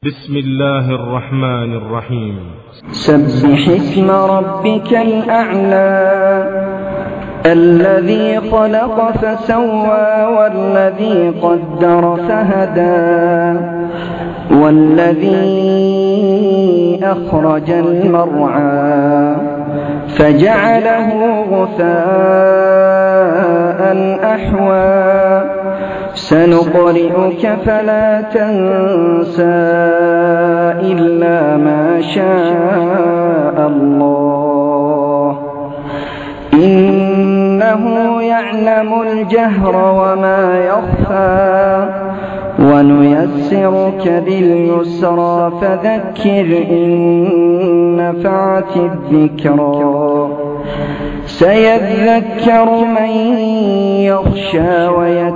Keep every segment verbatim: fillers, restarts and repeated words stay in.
بسم الله الرحمن الرحيم. سبح اسم ربك الأعلى الذي خلق فسوى والذي قدر فهدى والذي أخرج المرعى فجعله غثاء أحوى سنقرئك فلا تنسى إلا ما شاء الله إنه يعلم الجهر وما يخفى ونيسرك لليسرى فذكر إن نفعت الذكرى سيذكر من يخشى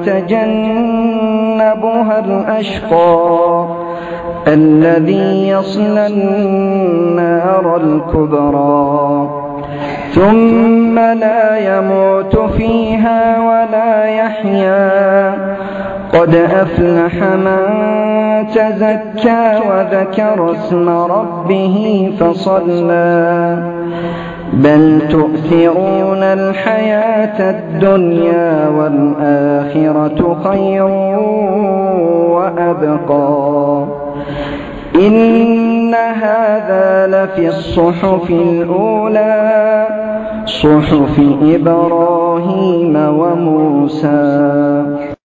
ويتجنبها الأشقى الذي يصلى النار الكبرى ثم لا يموت فيها ولا يحيا قد أفلح من تزكى وذكر اسم ربه فصلى بل تؤثرون الحياة الدنيا والآخرة خير وأبقى إن هذا لفي الصحف الأولى صحف إبراهيم وموسى.